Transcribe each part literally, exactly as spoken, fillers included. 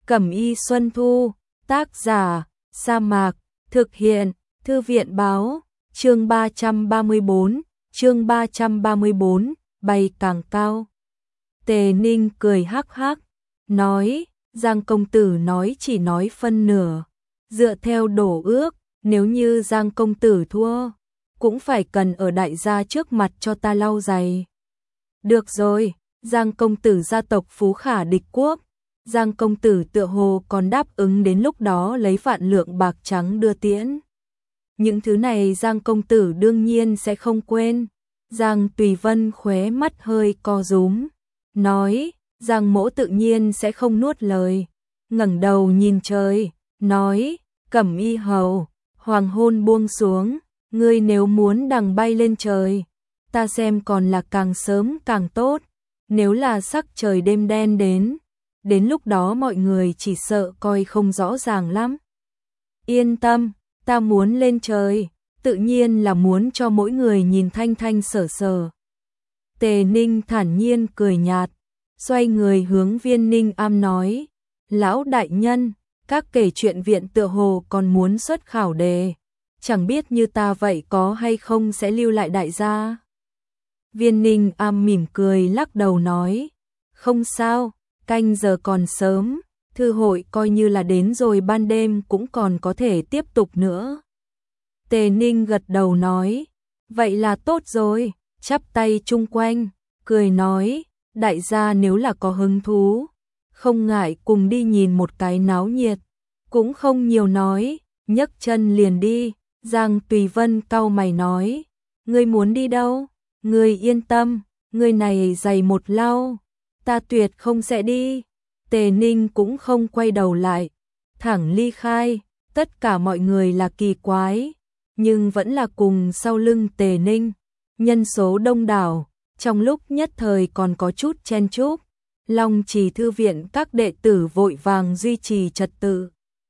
Cẩm y Xuân Thu, tác giả, Sa Mạc, thực hiện, Thư viện báo, chương ba trăm ba mươi bốn, chương ba trăm ba mươi bốn, bay càng cao. Tề Ninh cười hắc hắc, nói, Giang công tử nói chỉ nói phân nửa, dựa theo đổ ước, nếu như Giang công tử thua, cũng phải cần ở đại gia trước mặt cho ta lau giày. Được rồi, Giang công tử gia tộc phú khả địch quốc, Giang công tử tựa hồ còn đáp ứng đến lúc đó lấy vạn lượng bạc trắng đưa tiễn. Những thứ này Giang công tử đương nhiên sẽ không quên. Giang Tùy Vân khóe mắt hơi co rúm, nói, Giang mỗ tự nhiên sẽ không nuốt lời, ngẩng đầu nhìn trời, nói, Cẩm y hầu, hoàng hôn buông xuống, ngươi nếu muốn đằng bay lên trời, ta xem còn là càng sớm càng tốt, nếu là sắc trời đêm đen đến, đến lúc đó mọi người chỉ sợ coi không rõ ràng lắm. Yên tâm, ta muốn lên trời, tự nhiên là muốn cho mỗi người nhìn thanh thanh sở sở. Tề Ninh thản nhiên cười nhạt, xoay người hướng Viên Ninh Am nói, lão đại nhân, các kể chuyện viện tựa hồ còn muốn xuất khảo đề, chẳng biết như ta vậy có hay không sẽ lưu lại đại gia. Viên Ninh Am mỉm cười lắc đầu nói, không sao, canh giờ còn sớm, thư hội coi như là đến rồi ban đêm cũng còn có thể tiếp tục nữa. Tề Ninh gật đầu nói, vậy là tốt rồi, chắp tay chung quanh, cười nói, đại gia nếu là có hứng thú, không ngại cùng đi nhìn một cái náo nhiệt, cũng không nhiều nói, nhấc chân liền đi. Giang Tùy Vân cau mày nói, ngươi muốn đi đâu? Ngươi yên tâm, ngươi này giày một lau, ta tuyệt không sẽ đi. Tề Ninh cũng không quay đầu lại, thẳng ly khai, tất cả mọi người là kỳ quái, nhưng vẫn là cùng sau lưng Tề Ninh, nhân số đông đảo, trong lúc nhất thời còn có chút chen chúc. Long Trì thư viện các đệ tử vội vàng duy trì trật tự.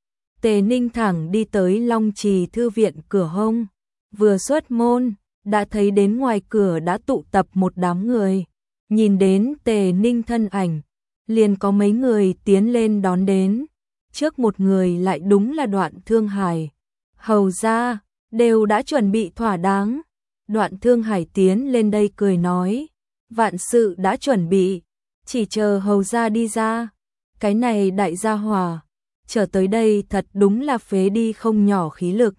Tề Ninh thẳng đi tới Long Trì thư viện cửa hông, vừa xuất môn, đã thấy đến ngoài cửa đã tụ tập một đám người, nhìn đến Tề Ninh thân ảnh, liền có mấy người tiến lên đón đến, trước một người lại đúng là Đoạn Thương Hải. Hầu ra, đều đã chuẩn bị thỏa đáng. Đoạn Thương Hải tiến lên đây cười nói, vạn sự đã chuẩn bị, chỉ chờ hầu ra đi ra. Cái này đại gia hỏa, trở tới đây thật đúng là phế đi không nhỏ khí lực.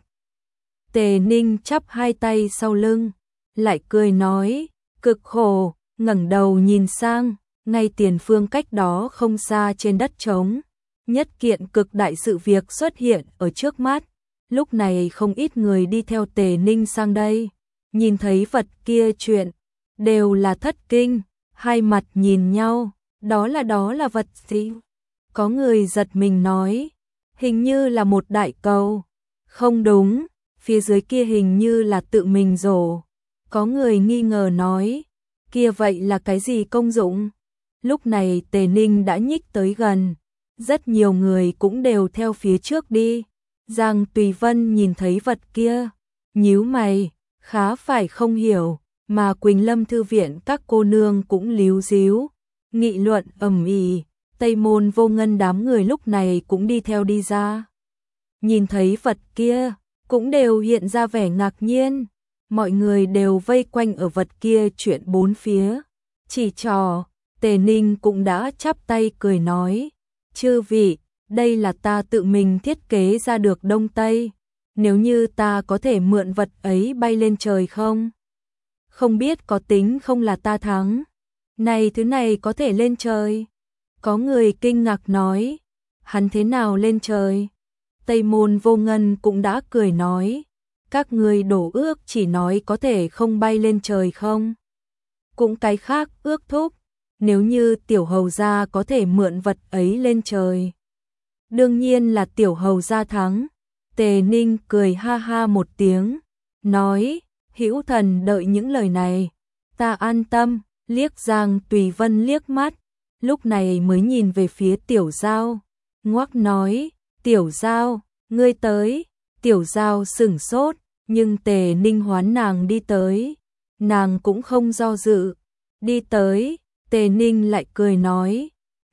Tề Ninh chắp hai tay sau lưng, lại cười nói, cực khổ, ngẩng đầu nhìn sang, ngay tiền phương cách đó không xa trên đất trống, nhất kiện cực đại sự việc xuất hiện ở trước mắt. Lúc này không ít người đi theo Tề Ninh sang đây, nhìn thấy vật kia chuyện, đều là thất kinh, hai mặt nhìn nhau, đó là đó là vật gì? Có người giật mình nói, hình như là một đại cầu. Không đúng, phía dưới kia hình như là tự mình rổ. Có người nghi ngờ nói, kia vậy là cái gì công dụng? Lúc này Tề Ninh đã nhích tới gần, rất nhiều người cũng đều theo phía trước đi. Giang Tùy Vân nhìn thấy vật kia, nhíu mày, khá phải không hiểu, mà Quỳnh Lâm thư viện các cô nương cũng líu díu, nghị luận ầm ĩ. Tây Môn Vô Ngân đám người lúc này cũng đi theo đi ra. Nhìn thấy vật kia, cũng đều hiện ra vẻ ngạc nhiên, mọi người đều vây quanh ở vật kia chuyện bốn phía. Chỉ trò, Tề Ninh cũng đã chắp tay cười nói, chư vị, đây là ta tự mình thiết kế ra được Đông Tây, nếu như ta có thể mượn vật ấy bay lên trời không? Không biết có tính không là ta thắng. Này thứ này có thể lên trời? Có người kinh ngạc nói, hắn thế nào lên trời? Tây Môn Vô Ngân cũng đã cười nói, các người đổ ước chỉ nói có thể không bay lên trời không? Cũng cái khác ước thúc, nếu như tiểu hầu gia có thể mượn vật ấy lên trời. Đương nhiên là tiểu hầu gia thắng. Tề Ninh cười ha ha một tiếng, nói, hữu thần đợi những lời này, ta an tâm, liếc Giang Tùy Vân liếc mắt, lúc này mới nhìn về phía Tiểu Giao, ngoắc nói, Tiểu Giao, ngươi tới. Tiểu Giao sửng sốt, nhưng Tề Ninh hoán nàng đi tới, nàng cũng không do dự, đi tới. Tề Ninh lại cười nói,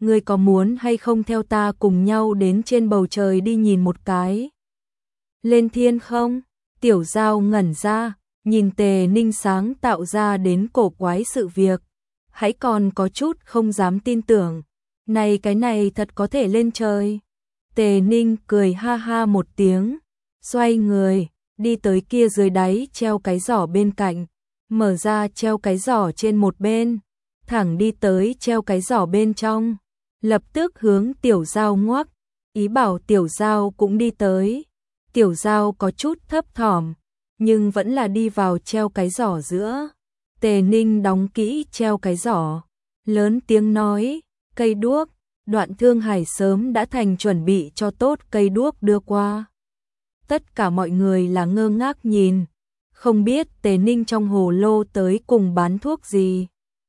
ngươi có muốn hay không theo ta cùng nhau đến trên bầu trời đi nhìn một cái? Lên thiên không? Tiểu Giao ngẩn ra, nhìn Tề Ninh sáng tạo ra đến cổ quái sự việc, hãy còn có chút không dám tin tưởng. Này cái này thật có thể lên trời. Tề Ninh cười ha ha một tiếng, xoay người, đi tới kia dưới đáy treo cái giỏ bên cạnh, mở ra treo cái giỏ trên một bên, thẳng đi tới treo cái giỏ bên trong, lập tức hướng Tiểu Giao ngoắc, ý bảo Tiểu Giao cũng đi tới. Tiểu Giao có chút thấp thỏm, nhưng vẫn là đi vào treo cái giỏ giữa. Tề Ninh đóng kỹ treo cái giỏ, lớn tiếng nói, cây đuốc. Đoạn Thương Hải sớm đã thành chuẩn bị cho tốt cây đuốc đưa qua. Tất cả mọi người là ngơ ngác nhìn, không biết Tề Ninh trong hồ lô tới cùng bán thuốc gì.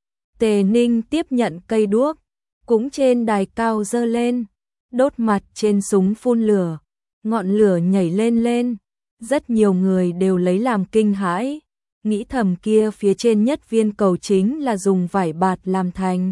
Tề Ninh tiếp nhận cây đuốc, cũng trên đài cao dơ lên, đốt mặt trên súng phun lửa, ngọn lửa nhảy lên lên, rất nhiều người đều lấy làm kinh hãi, nghĩ thầm kia phía trên nhất viên cầu chính là dùng vải bạt làm thành.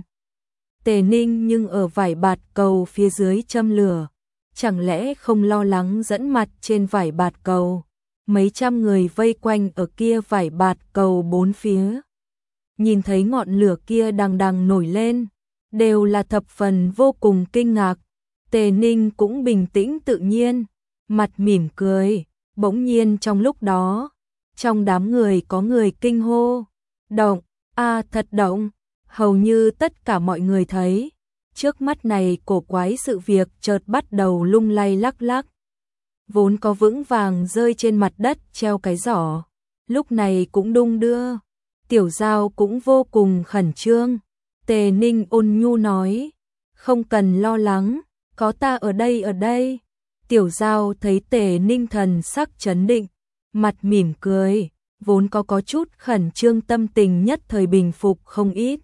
Tề Ninh nhưng ở vải bạt cầu phía dưới châm lửa, chẳng lẽ không lo lắng dẫn mặt trên vải bạt cầu? Mấy trăm người vây quanh ở kia vải bạt cầu bốn phía, nhìn thấy ngọn lửa kia đằng đằng nổi lên, đều là thập phần vô cùng kinh ngạc. Tề Ninh cũng bình tĩnh tự nhiên, mặt mỉm cười. Bỗng nhiên trong lúc đó, trong đám người có người kinh hô, động, a thật động. Hầu như tất cả mọi người thấy, trước mắt này cổ quái sự việc chợt bắt đầu lung lay lắc lắc. Vốn có vững vàng rơi trên mặt đất treo cái giỏ, lúc này cũng đung đưa. Tiểu Giao cũng vô cùng khẩn trương. Tề Ninh ôn nhu nói, không cần lo lắng, có ta ở đây ở đây. Tiểu Giao thấy Tề Ninh thần sắc trấn định, mặt mỉm cười, vốn có có chút khẩn trương tâm tình nhất thời bình phục không ít.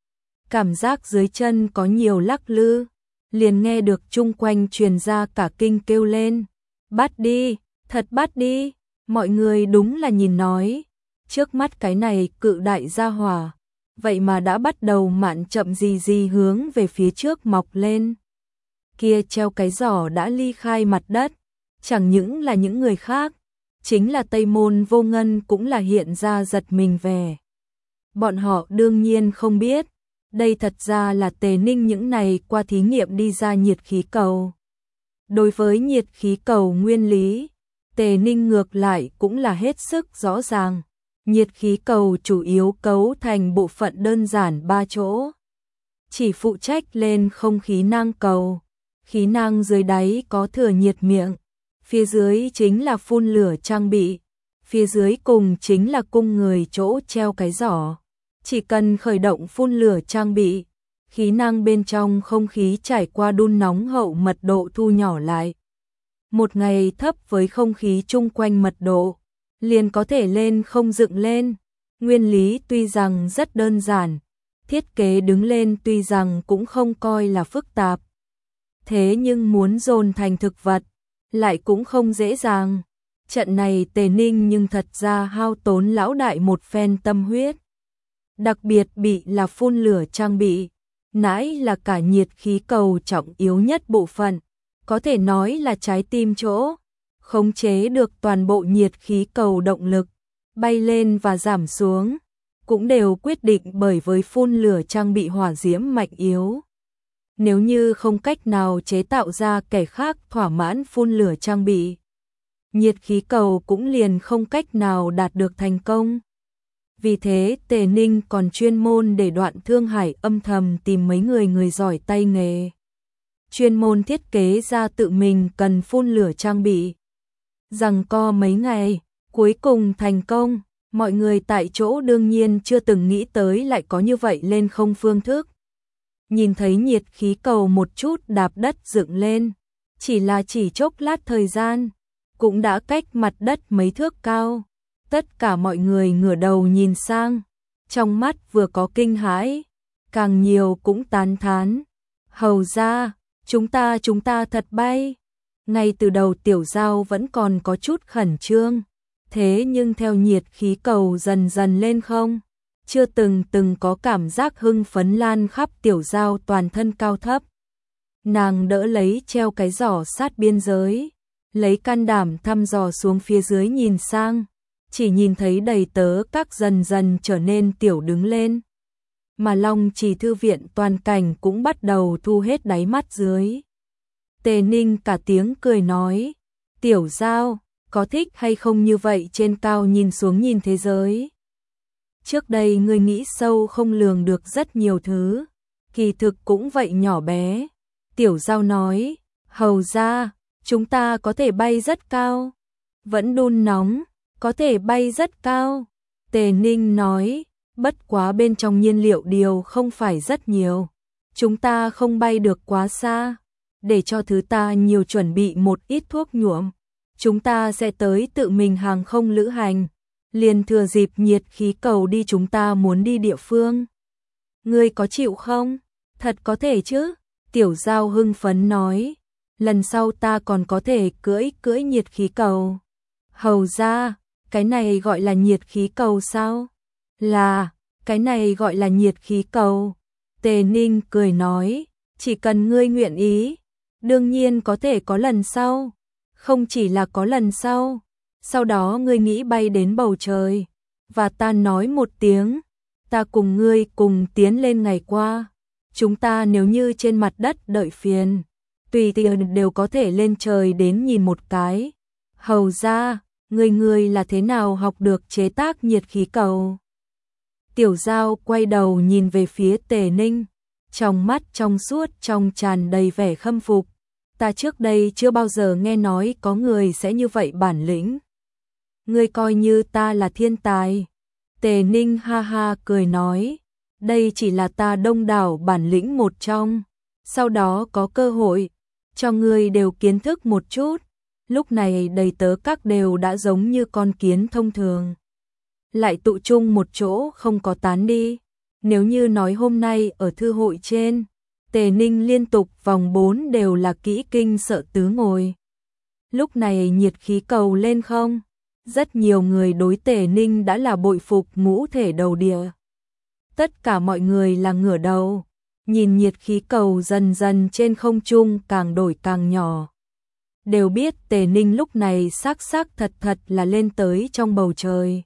Cảm giác dưới chân có nhiều lắc lư, liền nghe được chung quanh truyền ra cả kinh kêu lên, bắt đi, thật bắt đi. Mọi người đúng là nhìn nói, trước mắt cái này cự đại gia hỏa, vậy mà đã bắt đầu mạn chậm gì gì hướng về phía trước mọc lên. Kia treo cái giỏ đã ly khai mặt đất, chẳng những là những người khác, chính là Tây Môn Vô Ngân cũng là hiện ra giật mình về. Bọn họ đương nhiên không biết, đây thật ra là Tề Ninh những này qua thí nghiệm đi ra nhiệt khí cầu. Đối với nhiệt khí cầu nguyên lý, Tề Ninh ngược lại cũng là hết sức rõ ràng. Nhiệt khí cầu chủ yếu cấu thành bộ phận đơn giản ba chỗ. Chỉ phụ trách lên không khí nang cầu, khí nang dưới đáy có thừa nhiệt miệng, phía dưới chính là phun lửa trang bị, phía dưới cùng chính là cung người chỗ treo cái giỏ. Chỉ cần khởi động phun lửa trang bị, khí năng bên trong không khí trải qua đun nóng hậu mật độ thu nhỏ lại. Một ngày thấp với không khí chung quanh mật độ, liền có thể lên không dựng lên. Nguyên lý tuy rằng rất đơn giản, thiết kế đứng lên tuy rằng cũng không coi là phức tạp. Thế nhưng muốn dồn thành thực vật, lại cũng không dễ dàng. Trận này Tề Ninh nhưng thật ra hao tốn lão đại một phen tâm huyết. Đặc biệt bị là phun lửa trang bị, nãi là cả nhiệt khí cầu trọng yếu nhất bộ phận, có thể nói là trái tim chỗ, khống chế được toàn bộ nhiệt khí cầu động lực, bay lên và giảm xuống, cũng đều quyết định bởi với phun lửa trang bị hỏa diễm mạnh yếu. Nếu như không cách nào chế tạo ra kẻ khác thỏa mãn phun lửa trang bị, nhiệt khí cầu cũng liền không cách nào đạt được thành công. Vì thế Tề Ninh còn chuyên môn để Đoạn Thương Hải âm thầm tìm mấy người người giỏi tay nghề, chuyên môn thiết kế ra tự mình cần phun lửa trang bị. Giằng co mấy ngày, cuối cùng thành công. Mọi người tại chỗ đương nhiên chưa từng nghĩ tới lại có như vậy lên không phương thức. Nhìn thấy nhiệt khí cầu một chút đạp đất dựng lên, chỉ là chỉ chốc lát thời gian, cũng đã cách mặt đất mấy thước cao. Tất cả mọi người ngửa đầu nhìn sang, trong mắt vừa có kinh hãi, càng nhiều cũng tán thán. Hầu ra, chúng ta chúng ta thật bay. Ngay từ đầu Tiểu Giao vẫn còn có chút khẩn trương, thế nhưng theo nhiệt khí cầu dần dần lên không, chưa từng từng có cảm giác hưng phấn lan khắp Tiểu Giao toàn thân cao thấp. Nàng đỡ lấy treo cái giỏ sát biên giới, lấy can đảm thăm dò xuống phía dưới nhìn sang, chỉ nhìn thấy đầy tớ các dần dần trở nên tiểu đứng lên. Mà Long Trì thư viện toàn cảnh cũng bắt đầu thu hết đáy mắt dưới. Tề Ninh cả tiếng cười nói, tiểu giao, có thích hay không như vậy trên cao nhìn xuống nhìn thế giới. Trước đây ngươi nghĩ sâu không lường được rất nhiều thứ, kỳ thực cũng vậy nhỏ bé. Tiểu giao nói, hầu ra, chúng ta có thể bay rất cao. Vẫn đun nóng, có thể bay rất cao. Tề Ninh nói, bất quá bên trong nhiên liệu điều không phải rất nhiều. Chúng ta không bay được quá xa. Để cho thứ ta nhiều chuẩn bị một ít thuốc nhuộm. Chúng ta sẽ tới tự mình hàng không lữ hành. Liền thừa dịp nhiệt khí cầu đi chúng ta muốn đi địa phương. Ngươi có chịu không? Thật có thể chứ? Tiểu giao hưng phấn nói. Lần sau ta còn có thể cưỡi cưỡi nhiệt khí cầu. Hầu ra, cái này gọi là nhiệt khí cầu sao? Là, cái này gọi là nhiệt khí cầu. Tề Ninh cười nói, chỉ cần ngươi nguyện ý, đương nhiên có thể có lần sau. Không chỉ là có lần sau, sau đó ngươi nghĩ bay đến bầu trời, và ta nói một tiếng, ta cùng ngươi cùng tiến lên ngày qua. Chúng ta nếu như trên mặt đất đợi phiền, tùy tiện đều có thể lên trời đến nhìn một cái. Hầu ra, ngươi ngươi là thế nào học được chế tác nhiệt khí cầu? Tiểu giao quay đầu nhìn về phía Tề Ninh, trong mắt trong suốt trong tràn đầy vẻ khâm phục. Ta trước đây chưa bao giờ nghe nói có người sẽ như vậy bản lĩnh. Ngươi coi như ta là thiên tài. Tề Ninh ha ha cười nói, đây chỉ là ta đông đảo bản lĩnh một trong. Sau đó có cơ hội, cho ngươi đều kiến thức một chút. Lúc này đầy tớ các đều đã giống như con kiến thông thường. Lại tụ chung một chỗ không có tán đi. Nếu như nói hôm nay ở thư hội trên, Tề Ninh liên tục vòng bốn đều là kỹ kinh sợ tứ ngồi. Lúc này nhiệt khí cầu lên không? Rất nhiều người đối Tề Ninh đã là bội phục ngũ thể đầu địa. Tất cả mọi người là ngửa đầu, nhìn nhiệt khí cầu dần dần trên không trung càng đổi càng nhỏ. Đều biết Tề Ninh lúc này xác xác thật thật là lên tới trong bầu trời.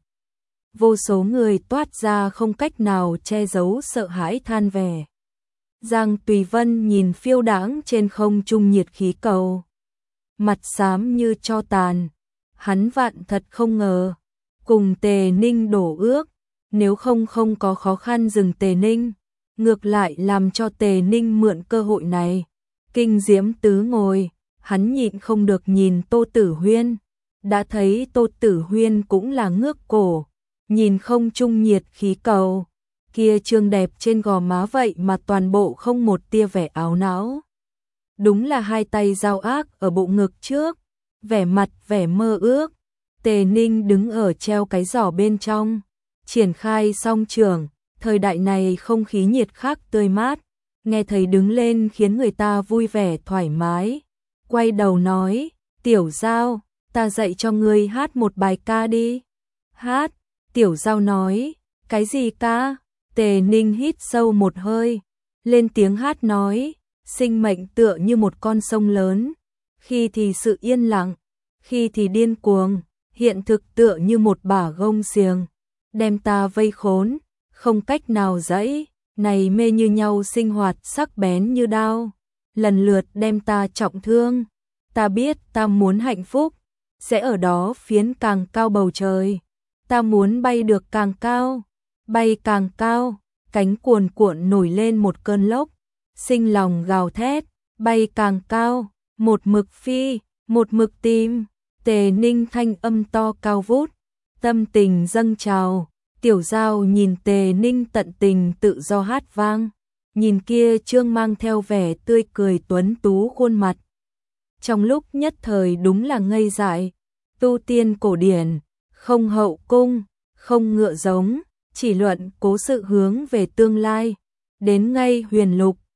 Vô số người toát ra không cách nào che giấu sợ hãi than vẻ. Giang Tùy Vân nhìn phiêu đãng trên không trung nhiệt khí cầu, mặt xám như tro tàn. Hắn vạn thật không ngờ, cùng Tề Ninh đổ ước, nếu không không có khó khăn dừng Tề Ninh, ngược lại làm cho Tề Ninh mượn cơ hội này. Kinh diễm tứ ngồi, hắn nhịn không được nhìn Tô Tử Huyên, đã thấy Tô Tử Huyên cũng là ngước cổ, nhìn không trung nhiệt khí cầu, kia trương đẹp trên gò má vậy mà toàn bộ không một tia vẻ áo não. Đúng là hai tay giao ác ở bộ ngực trước, vẻ mặt vẻ mơ ước. Tề Ninh đứng ở treo cái giỏ bên trong, triển khai song trường, thời đại này không khí nhiệt khác tươi mát, nghe thấy đứng lên khiến người ta vui vẻ thoải mái. Quay đầu nói, tiểu giao, ta dạy cho ngươi hát một bài ca đi. Hát, tiểu giao nói, cái gì ca? Tề Ninh hít sâu một hơi, lên tiếng hát nói, sinh mệnh tựa như một con sông lớn, khi thì sự yên lặng, khi thì điên cuồng, hiện thực tựa như một bả gông xiềng, đem ta vây khốn, không cách nào dãy, này mê như nhau sinh hoạt sắc bén như đao, lần lượt đem ta trọng thương. Ta biết ta muốn hạnh phúc, sẽ ở đó phiến càng cao bầu trời, ta muốn bay được càng cao, bay càng cao, cánh cuồn cuộn nổi lên một cơn lốc, sinh lòng gào thét, bay càng cao, một mực phi, một mực tìm. Tề Ninh thanh âm to cao vút, tâm tình dâng trào. Tiểu giao nhìn Tề Ninh tận tình tự do hát vang, nhìn kia trương mang theo vẻ tươi cười tuấn tú khuôn mặt. Trong lúc nhất thời đúng là ngây dại, tu tiên cổ điển, không hậu cung, không ngựa giống, chỉ luận cố sự hướng về tương lai, đến ngay huyền lục,